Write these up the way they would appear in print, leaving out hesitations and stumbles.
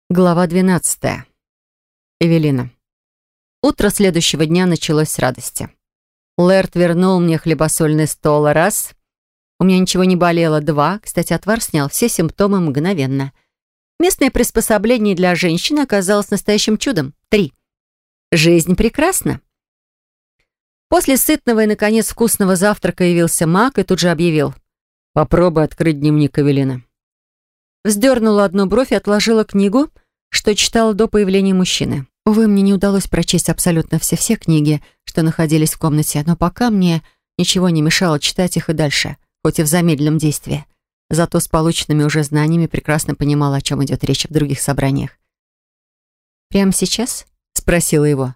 Глава 12. Эвелина. Утро следующего дня началось с радости. Лэрд вернул мне хлебосольный стол раз. У меня ничего не болело два. Кстати, отвар снял все симптомы мгновенно. Местное приспособление для женщины оказалось настоящим чудом. 3. Жизнь прекрасна. После сытного и, наконец, вкусного завтрака явился Мак и тут же объявил: «Попробуй открыть дневник Эвелины». Вздернула одну бровь и отложила книгу, что читала до появления мужчины. Увы, мне не удалось прочесть абсолютно все книги, что находились в комнате, но пока мне ничего не мешало читать их и дальше, хоть и в замедленном действии. Зато с полученными уже знаниями прекрасно понимала, о чем идет речь в других собраниях. «Прямо сейчас?» — спросила его.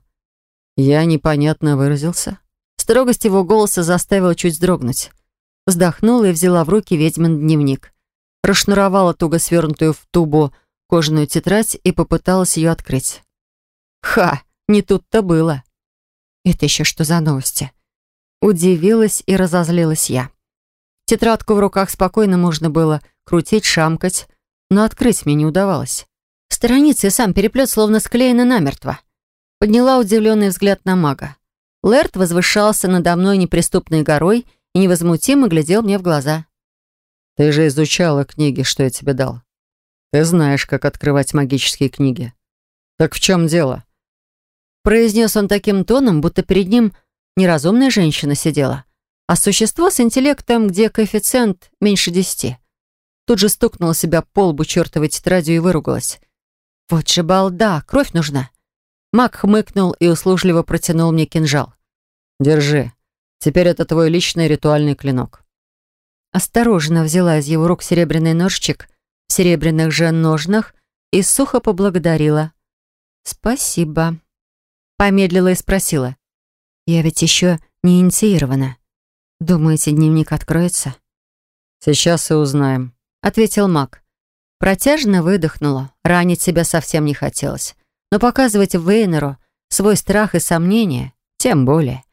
Я непонятно выразился. Строгость его голоса заставила чуть вздрогнуть. Вздохнула и взяла в руки ведьмин дневник. Расшнуровала туго свернутую в тубу кожаную тетрадь и попыталась ее открыть. Ха! Не тут-то было. Это еще что за новости? Удивилась и разозлилась я. Тетрадку в руках спокойно можно было крутить, шамкать, но открыть мне не удавалось. Страницы и сам переплет словно склеены намертво. Подняла удивленный взгляд на мага. Лэрд возвышался надо мной неприступной горой и невозмутимо глядел мне в глаза. «Ты же изучала книги, что я тебе дал. Ты знаешь, как открывать магические книги. Так в чем дело?» Произнес он таким тоном, будто перед ним не разумная женщина сидела, а существо с интеллектом, где коэффициент меньше 10. Тут же стукнула себя по лбу чертовой тетрадью и выругалась. «Вот же балда, кровь нужна!» Маг хмыкнул и услужливо протянул мне кинжал. «Держи. Теперь это твой личный ритуальный клинок». Осторожно взяла из его рук серебряный ножичек в серебряных же ножнах и сухо поблагодарила. «Спасибо». Помедлила и спросила. «Я ведь еще не инициирована. Думаете, дневник откроется?» «Сейчас и узнаем», — ответил маг. Протяжно выдохнула. Ранить себя совсем не хотелось. Но показывать Вейнеру свой страх и сомнения тем более.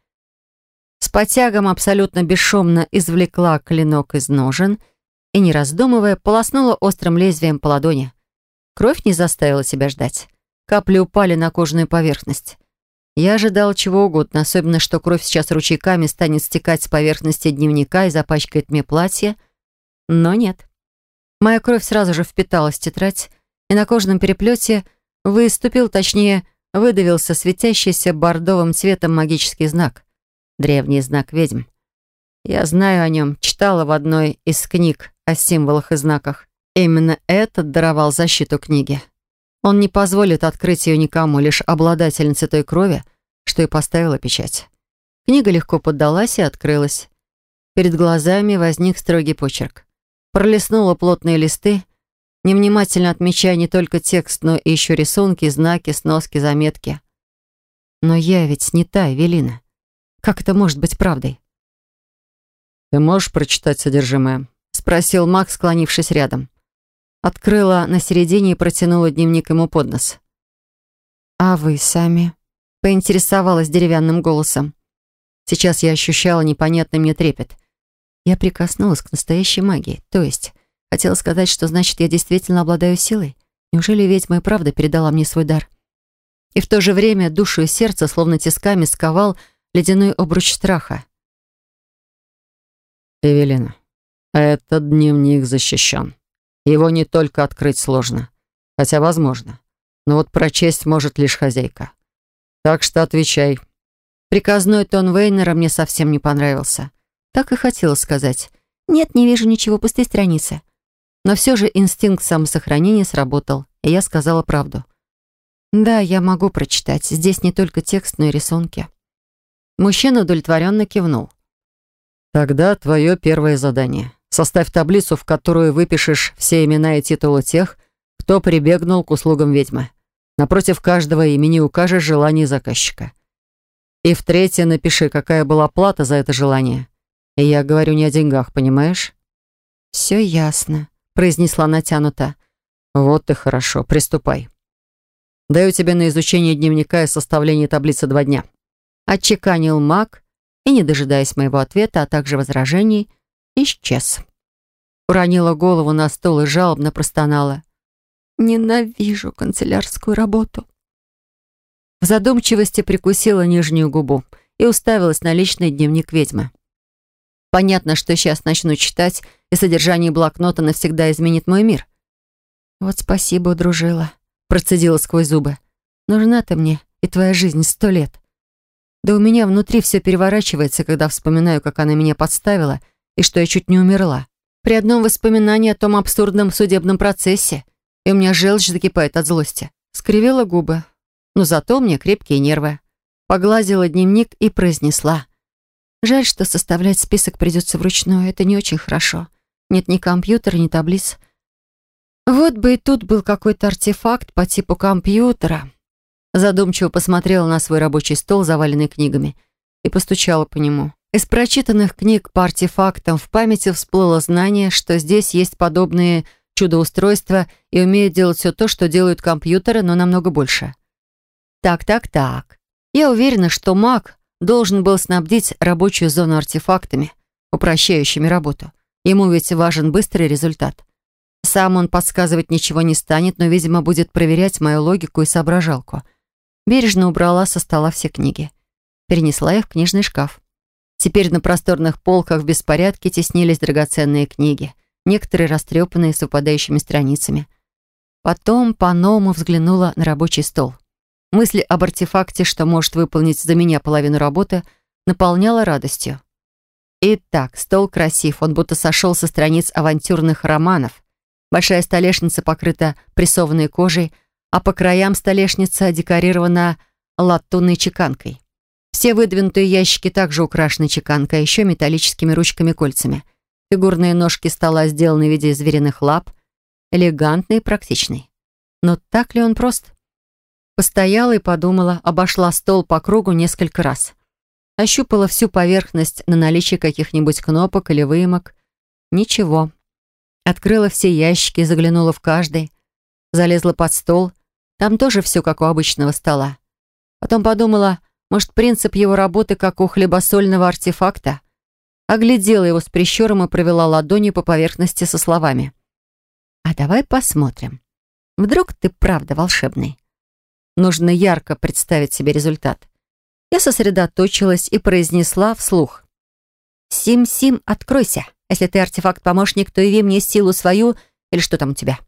С потягом абсолютно бесшумно извлекла клинок из ножен и, не раздумывая, полоснула острым лезвием по ладони. Кровь не заставила себя ждать. Капли упали на кожаную поверхность. Я ожидала чего угодно, особенно, что кровь сейчас ручейками станет стекать с поверхности дневника и запачкает мне платье. Но нет. Моя кровь сразу же впиталась в тетрадь, и на кожаном переплете выступил, точнее, выдавился светящийся бордовым цветом магический знак. Древний знак ведьм. Я знаю о нем, читала в одной из книг о символах и знаках. Именно этот даровал защиту книге. Он не позволит открыть ее никому, лишь обладательнице той крови, что и поставила печать. Книга легко поддалась и открылась. Перед глазами возник строгий почерк. Пролистнула плотные листы, невнимательно отмечая не только текст, но и еще рисунки, знаки, сноски, заметки. Но я ведь не та Эвелина. Как это может быть правдой? «Ты можешь прочитать содержимое?» — спросил Макс, склонившись рядом. Открыла на середине и протянула дневник ему под нос. «А вы сами?» — поинтересовалась деревянным голосом. Сейчас я ощущала непонятный мне трепет. Я прикоснулась к настоящей магии, то есть хотела сказать, что значит, я действительно обладаю силой. Неужели ведьма и правда передала мне свой дар? И в то же время душу и сердце словно тисками сковал ледяной обруч страха. «Эвелина, этот дневник защищен. Его не только открыть сложно, хотя возможно, но вот прочесть может лишь хозяйка. Так что отвечай». Приказной тон Вейнера мне совсем не понравился. Так и хотела сказать. «Нет, не вижу ничего, пустые страницы». Но все же инстинкт самосохранения сработал, и я сказала правду. «Да, я могу прочитать. Здесь не только текст, но и рисунки». Мужчина удовлетворенно кивнул. «Тогда твое первое задание. Составь таблицу, в которую выпишешь все имена и титулы тех, кто прибегнул к услугам ведьмы. Напротив каждого имени укажешь желание заказчика. И в третье напиши, какая была плата за это желание. И я говорю не о деньгах, понимаешь?» «Все ясно», — произнесла натянуто. «Вот и хорошо, приступай. Даю тебе на изучение дневника и составление таблицы 2 дня». Отчеканил маг и, не дожидаясь моего ответа, а также возражений, исчез. Уронила голову на стол и жалобно простонала. Ненавижу канцелярскую работу. В задумчивости прикусила нижнюю губу и уставилась на личный дневник ведьмы. Понятно, что сейчас начну читать, и содержание блокнота навсегда изменит мой мир. «Вот спасибо, удружила», — процедила сквозь зубы. «Нужна ты мне и твоя жизнь 100 лет». Да у меня внутри все переворачивается, когда вспоминаю, как она меня подставила и что я чуть не умерла. При одном воспоминании о том абсурдном судебном процессе, и у меня желчь закипает от злости. Скривила губы. Но зато у меня крепкие нервы. Погладила дневник и произнесла. Жаль, что составлять список придется вручную. Это не очень хорошо. Нет ни компьютера, ни таблиц. Вот бы и тут был какой-то артефакт по типу компьютера. Задумчиво посмотрела на свой рабочий стол, заваленный книгами, и постучала по нему. Из прочитанных книг по артефактам в памяти всплыло знание, что здесь есть подобные чудоустройства и умеют делать все то, что делают компьютеры, но намного больше. Так. Я уверена, что маг должен был снабдить рабочую зону артефактами, упрощающими работу. Ему ведь важен быстрый результат. Сам он подсказывать ничего не станет, но, видимо, будет проверять мою логику и соображалку. Бережно убрала со стола все книги. Перенесла их в книжный шкаф. Теперь на просторных полках в беспорядке теснились драгоценные книги, некоторые растрепанные с выпадающими страницами. Потом по-новому взглянула на рабочий стол. Мысли об артефакте, что может выполнить за меня половину работы, наполняла радостью. Итак, стол красив, он будто сошел со страниц авантюрных романов. Большая столешница покрыта прессованной кожей, а по краям столешница декорирована латунной чеканкой. Все выдвинутые ящики также украшены чеканкой, а еще металлическими ручками-кольцами. Фигурные ножки стола сделаны в виде звериных лап, элегантный и практичный. Но так ли он прост? Постояла и подумала, обошла стол по кругу несколько раз. Ощупала всю поверхность на наличие каких-нибудь кнопок или выемок. Ничего. Открыла все ящики, заглянула в каждый. Залезла под стол. Там тоже все как у обычного стола. Потом подумала, может, принцип его работы как у хлебосольного артефакта. Оглядела его с прищуром и провела ладонью по поверхности со словами. «А давай посмотрим. Вдруг ты правда волшебный?» Нужно ярко представить себе результат. Я сосредоточилась и произнесла вслух. «Сим-Сим, откройся. Если ты артефакт-помощник, то яви мне силу свою, или что там у тебя».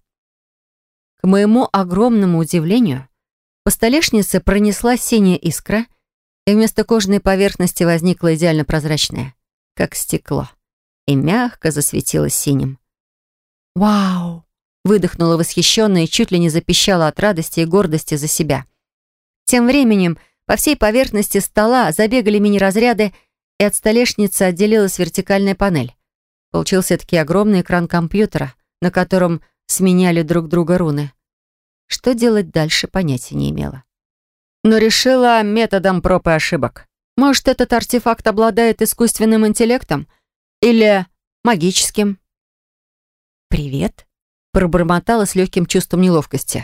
К моему огромному удивлению, по столешнице пронеслась синяя искра, и вместо кожаной поверхности возникла идеально прозрачная, как стекло, и мягко засветилась синим. «Вау!» — выдохнула восхищенно и чуть ли не запищала от радости и гордости за себя. Тем временем по всей поверхности стола забегали мини-разряды, и от столешницы отделилась вертикальная панель. Получился таки огромный экран компьютера, на котором сменяли друг друга руны. Что делать дальше, понятия не имела. Но решила методом проб и ошибок. Может, этот артефакт обладает искусственным интеллектом? Или магическим? «Привет», — пробормотала с легким чувством неловкости.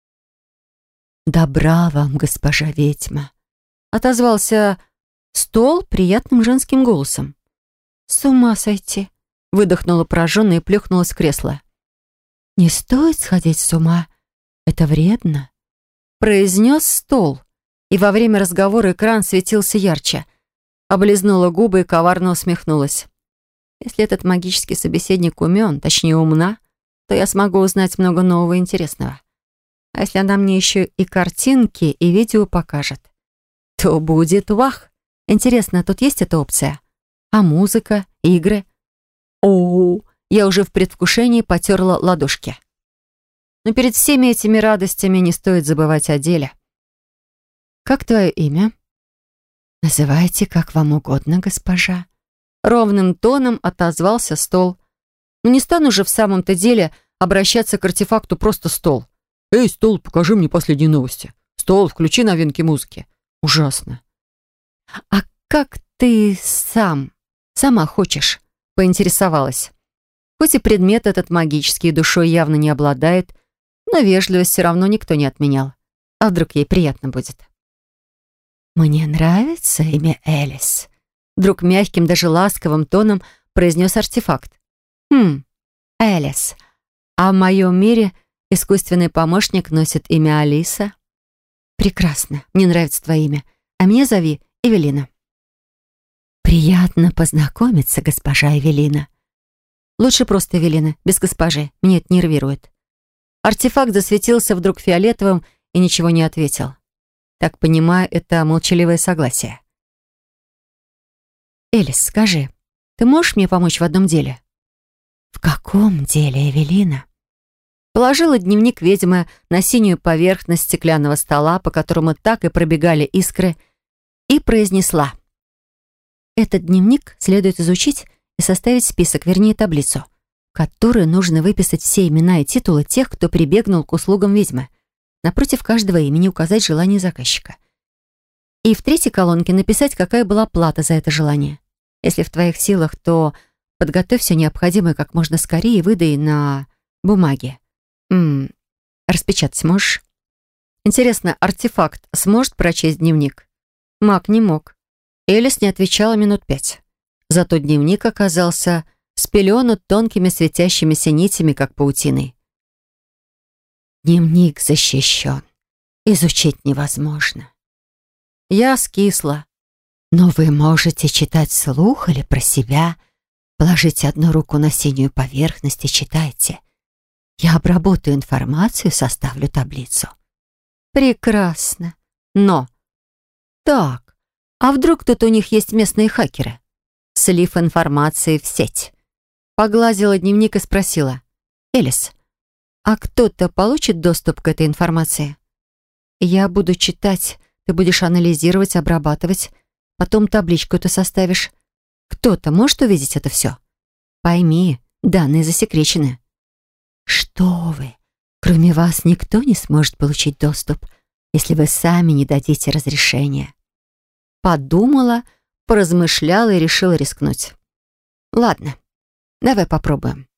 «Добра вам, госпожа ведьма», — отозвался стол приятным женским голосом. «С ума сойти», — выдохнула пораженно и плюхнулась в кресло. «Не стоит сходить с ума, это вредно», — произнес стол, и во время разговора экран светился ярче. Облизнула губы и коварно усмехнулась. «Если этот магический собеседник умен, точнее умна, то я смогу узнать много нового и интересного. А если она мне еще и картинки, и видео покажет, то будет вах. Интересно, тут есть эта опция? А музыка, игры?» Оу, я уже в предвкушении потерла ладошки. Но перед всеми этими радостями не стоит забывать о деле. «Как твое имя?» «Называйте, как вам угодно, госпожа». Ровным тоном отозвался стол. «Но не стану же в самом-то деле обращаться к артефакту просто стол. Эй, стол, покажи мне последние новости. Стол, включи новинки музыки». Ужасно. «А как ты сама хочешь?» — поинтересовалась. Хоть и предмет этот магический душой явно не обладает, но вежливость все равно никто не отменял. А вдруг ей приятно будет? «Мне нравится имя Элис», — вдруг мягким, даже ласковым тоном произнес артефакт. Элис. А в моем мире Искусственный помощник носит имя Алиса. Прекрасно, мне нравится твое имя. А меня зови Эвелина. Приятно познакомиться, госпожа Эвелина. Лучше просто Эвелина, без госпожи. Меня это нервирует. Артефакт засветился вдруг фиолетовым и ничего не ответил. Так понимаю, это молчаливое согласие. Элис, скажи, ты можешь мне помочь в одном деле? В каком деле, Эвелина? Положила дневник ведьмы на синюю поверхность стеклянного стола, по которому так и пробегали искры, и произнесла. Этот дневник следует изучить и составить список, вернее таблицу, в которой нужно выписать все имена и титулы тех, кто прибегнул к услугам ведьмы. Напротив каждого имени указать желание заказчика. И в третьей колонке написать, какая была плата за это желание. Если в твоих силах, то подготовь все необходимое как можно скорее и выдай на бумаге. Распечатать можешь? Интересно, артефакт сможет прочесть дневник? Маг не мог. Элис не отвечала минут 5. Зато дневник оказался спеленут тонкими светящимися нитями, как паутиной. Дневник защищен. Изучить невозможно. Я скисла. Но вы можете читать вслух или про себя. Положите одну руку на синюю поверхность и читайте. Я обработаю информацию, составлю таблицу. Прекрасно. Но... Так, а вдруг тут у них есть местные хакеры? Слив информации в сеть. Погладила дневник и спросила. Элис, а кто-то получит доступ к этой информации? Я буду читать, ты будешь анализировать, обрабатывать. Потом табличку ты составишь. Кто-то может увидеть это все? Пойми, данные засекречены. Что вы? Кроме вас никто не сможет получить доступ, если вы сами не дадите разрешения. Подумала, поразмышляла и решила рискнуть. Ладно, давай попробуем.